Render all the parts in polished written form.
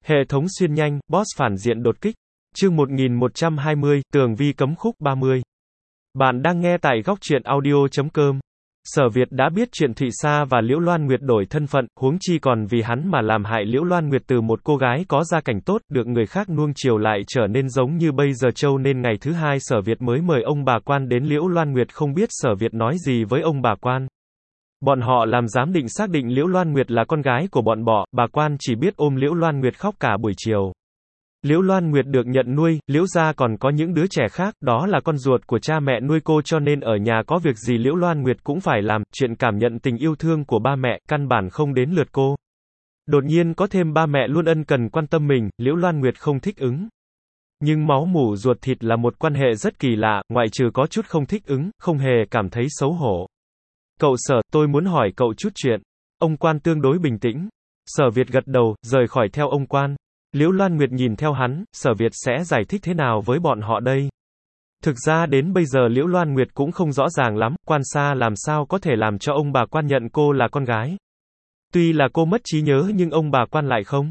Hệ thống xuyên nhanh, boss phản diện đột kích. Chương 1120, Tường Vi cấm khúc 30. Bạn đang nghe tại góc truyện audio.com. Sở Việt đã biết chuyện Thụy Sa và Liễu Loan Nguyệt đổi thân phận, huống chi còn vì hắn mà làm hại Liễu Loan Nguyệt từ một cô gái có gia cảnh tốt, được người khác nuông chiều lại trở nên giống như bây giờ trâu, nên ngày thứ hai Sở Việt mới mời ông bà quan đến. Liễu Loan Nguyệt không biết Sở Việt nói gì với ông bà quan. Bọn họ làm giám định xác định Liễu Loan Nguyệt là con gái của bọn họ, bà quan chỉ biết ôm Liễu Loan Nguyệt khóc cả buổi chiều. Liễu Loan Nguyệt được nhận nuôi, Liễu gia còn có những đứa trẻ khác, đó là con ruột của cha mẹ nuôi cô, cho nên ở nhà có việc gì Liễu Loan Nguyệt cũng phải làm, chuyện cảm nhận tình yêu thương của ba mẹ, căn bản không đến lượt cô. Đột nhiên có thêm ba mẹ luôn ân cần quan tâm mình, Liễu Loan Nguyệt không thích ứng. Nhưng máu mủ ruột thịt là một quan hệ rất kỳ lạ, ngoại trừ có chút không thích ứng, không hề cảm thấy xấu hổ. Cậu Sở, tôi muốn hỏi cậu chút chuyện. Ông quan tương đối bình tĩnh. Sở Việt gật đầu, rời khỏi theo ông quan. Liễu Loan Nguyệt nhìn theo hắn, Sở Việt sẽ giải thích thế nào với bọn họ đây? Thực ra đến bây giờ Liễu Loan Nguyệt cũng không rõ ràng lắm, quan xa làm sao có thể làm cho ông bà quan nhận cô là con gái. Tuy là cô mất trí nhớ nhưng ông bà quan lại không.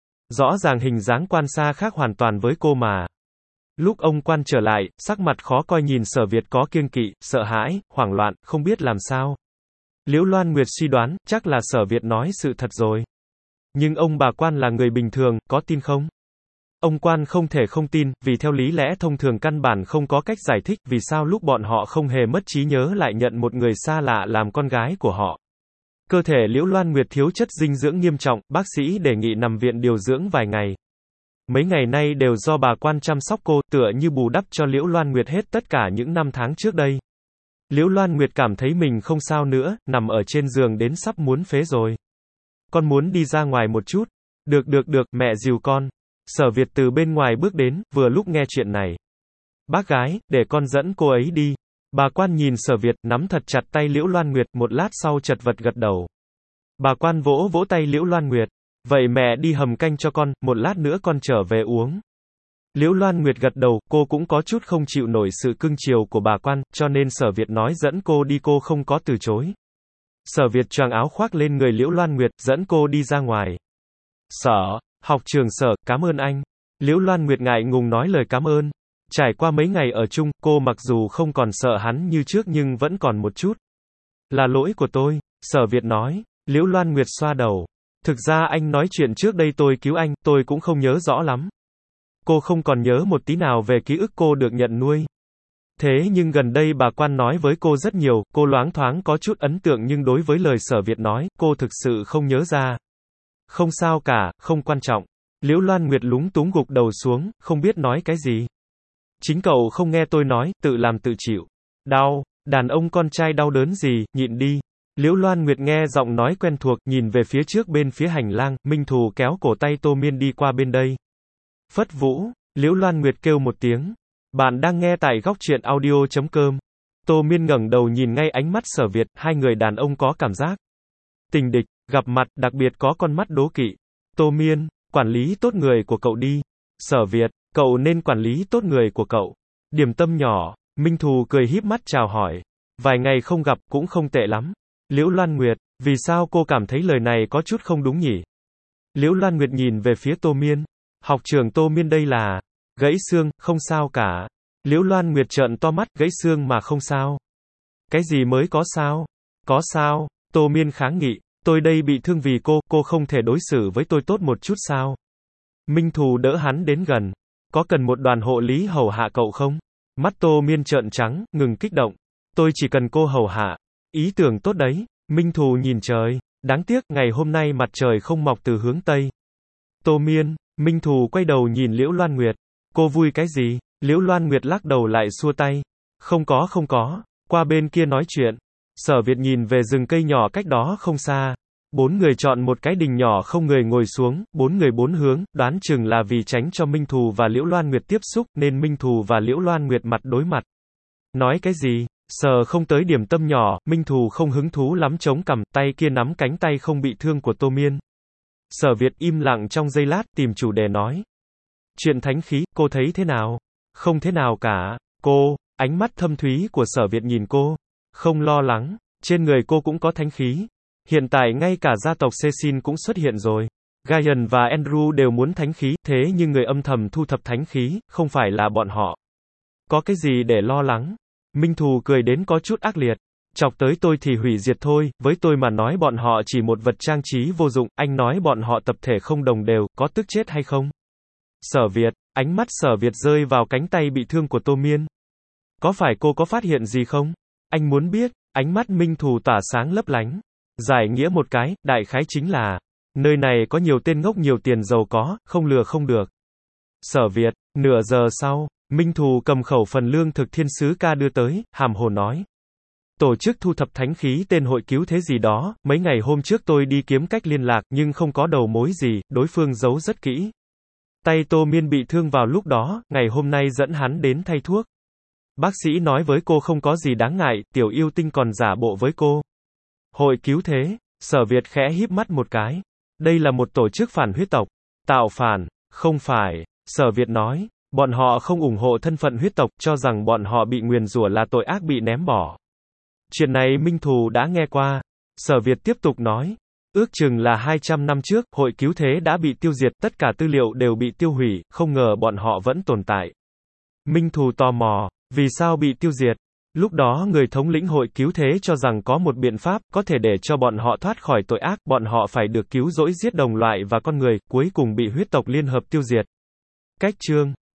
Rõ ràng hình dáng quan xa khác hoàn toàn với cô mà. Lúc ông quan trở lại, sắc mặt khó coi, nhìn Sở Việt có kiêng kỵ, sợ hãi, hoảng loạn, không biết làm sao. Liễu Loan Nguyệt suy đoán, chắc là Sở Việt nói sự thật rồi. Nhưng ông bà quan là người bình thường, có tin không? Ông quan không thể không tin, vì theo lý lẽ thông thường căn bản không có cách giải thích vì sao lúc bọn họ không hề mất trí nhớ lại nhận một người xa lạ làm con gái của họ. Cơ thể Liễu Loan Nguyệt thiếu chất dinh dưỡng nghiêm trọng, bác sĩ đề nghị nằm viện điều dưỡng vài ngày. Mấy ngày nay đều do bà quan chăm sóc cô, tựa như bù đắp cho Liễu Loan Nguyệt hết tất cả những năm tháng trước đây. Liễu Loan Nguyệt cảm thấy mình không sao nữa, nằm ở trên giường đến sắp muốn phế rồi. Con muốn đi ra ngoài một chút. Được, mẹ dìu con. Sở Việt từ bên ngoài bước đến, vừa lúc nghe chuyện này. Bác gái, để con dẫn cô ấy đi. Bà quan nhìn Sở Việt, nắm thật chặt tay Liễu Loan Nguyệt, một lát sau chật vật gật đầu. Bà quan vỗ vỗ tay Liễu Loan Nguyệt. Vậy mẹ đi hầm canh cho con, một lát nữa con trở về uống. Liễu Loan Nguyệt gật đầu, cô cũng có chút không chịu nổi sự cưng chiều của bà quan, cho nên Sở Việt nói dẫn cô đi cô không có từ chối. Sở Việt choàng áo khoác lên người Liễu Loan Nguyệt, dẫn cô đi ra ngoài. Học trường Sở, cảm ơn anh. Liễu Loan Nguyệt ngại ngùng nói lời cảm ơn. Trải qua mấy ngày ở chung, cô mặc dù không còn sợ hắn như trước nhưng vẫn còn một chút. Là lỗi của tôi, Sở Việt nói. Liễu Loan Nguyệt xoa đầu. Thực ra anh nói chuyện trước đây tôi cứu anh, tôi cũng không nhớ rõ lắm. Cô không còn nhớ một tí nào về ký ức cô được nhận nuôi. Thế nhưng gần đây bà quan nói với cô rất nhiều, cô loáng thoáng có chút ấn tượng nhưng đối với lời Sở Việt nói, cô thực sự không nhớ ra. Không sao cả, không quan trọng. Liễu Loan Nguyệt lúng túng gục đầu xuống, không biết nói cái gì. Chính cậu không nghe tôi nói, tự làm tự chịu. Đau, đàn ông con trai đau đớn gì, nhịn đi. Liễu Loan Nguyệt nghe giọng nói quen thuộc, nhìn về phía trước bên phía hành lang, Minh Thù kéo cổ tay Tô Miên đi qua bên đây. Phất Vũ, Liễu Loan Nguyệt kêu một tiếng. Bạn đang nghe tại góc truyện audio.com. Tô Miên ngẩng đầu nhìn ngay ánh mắt Sở Việt, hai người đàn ông có cảm giác tình địch, gặp mặt, đặc biệt có con mắt đố kỵ. Tô Miên, quản lý tốt người của cậu đi. Sở Việt, cậu nên quản lý tốt người của cậu. Điểm tâm nhỏ, Minh Thù cười híp mắt chào hỏi. Vài ngày không gặp, cũng không tệ lắm. Liễu Loan Nguyệt, vì sao cô cảm thấy lời này có chút không đúng nhỉ? Liễu Loan Nguyệt nhìn về phía Tô Miên. Học trưởng Tô Miên đây là gãy xương, không sao cả. Liễu Loan Nguyệt trợn to mắt, gãy xương mà không sao. Cái gì mới có sao? Có sao? Tô Miên kháng nghị. Tôi đây bị thương vì cô không thể đối xử với tôi tốt một chút sao? Minh Thù đỡ hắn đến gần. Có cần một đoàn hộ lý hầu hạ cậu không? Mắt Tô Miên trợn trắng, ngừng kích động. Tôi chỉ cần cô hầu hạ. Ý tưởng tốt đấy. Minh Thù nhìn trời. Đáng tiếc, ngày hôm nay mặt trời không mọc từ hướng Tây. Tô Miên, Minh Thù quay đầu nhìn Liễu Loan Nguyệt. Cô vui cái gì? Liễu Loan Nguyệt lắc đầu lại xua tay. Không có, qua bên kia nói chuyện. Sở Việt nhìn về rừng cây nhỏ cách đó không xa. Bốn người chọn một cái đình nhỏ không người ngồi xuống, bốn người bốn hướng, đoán chừng là vì tránh cho Minh Thù và Liễu Loan Nguyệt tiếp xúc, nên Minh Thù và Liễu Loan Nguyệt mặt đối mặt. Nói cái gì? Sở không tới điểm tâm nhỏ, Minh Thù không hứng thú lắm chống cằm, tay kia nắm cánh tay không bị thương của Tô Miên. Sở Việt im lặng trong giây lát, tìm chủ đề nói. Chuyện thánh khí, cô thấy thế nào? Không thế nào cả. Cô, ánh mắt thâm thúy của Sở Việt nhìn cô. Không lo lắng, trên người cô cũng có thánh khí. Hiện tại ngay cả gia tộc Cecil cũng xuất hiện rồi. Ryan và Andrew đều muốn thánh khí, thế nhưng người âm thầm thu thập thánh khí, không phải là bọn họ. Có cái gì để lo lắng? Minh Thù cười đến có chút ác liệt. Chọc tới tôi thì hủy diệt thôi, với tôi mà nói bọn họ chỉ một vật trang trí vô dụng, anh nói bọn họ tập thể không đồng đều, có tức chết hay không? Sở Việt, ánh mắt Sở Việt rơi vào cánh tay bị thương của Tô Miên. Có phải cô có phát hiện gì không? Anh muốn biết, ánh mắt Minh Thù tỏa sáng lấp lánh. Giải nghĩa một cái, đại khái chính là, nơi này có nhiều tên ngốc nhiều tiền giàu có, không lừa không được. Sở Việt, nửa giờ sau, Minh Thù cầm khẩu phần lương thực thiên sứ ca đưa tới, hàm hồ nói. Tổ chức thu thập thánh khí tên hội cứu thế gì đó, mấy ngày hôm trước tôi đi kiếm cách liên lạc, nhưng không có đầu mối gì, đối phương giấu rất kỹ. Tay Tô Miên bị thương vào lúc đó, ngày hôm nay dẫn hắn đến thay thuốc. Bác sĩ nói với cô không có gì đáng ngại, tiểu yêu tinh còn giả bộ với cô. Hội cứu thế, Sở Việt khẽ híp mắt một cái. Đây là một tổ chức phản huyết tộc. Tạo phản, không phải, Sở Việt nói. Bọn họ không ủng hộ thân phận huyết tộc, cho rằng bọn họ bị nguyền rủa là tội ác bị ném bỏ. Chuyện này Minh Thù đã nghe qua. Sở Việt tiếp tục nói. Ước chừng là 200 năm trước, hội cứu thế đã bị tiêu diệt, tất cả tư liệu đều bị tiêu hủy, không ngờ bọn họ vẫn tồn tại. Minh Thù tò mò, vì sao bị tiêu diệt? Lúc đó người thống lĩnh hội cứu thế cho rằng có một biện pháp, có thể để cho bọn họ thoát khỏi tội ác, bọn họ phải được cứu rỗi giết đồng loại và con người, cuối cùng bị huyết tộc liên hợp tiêu diệt. Cách chương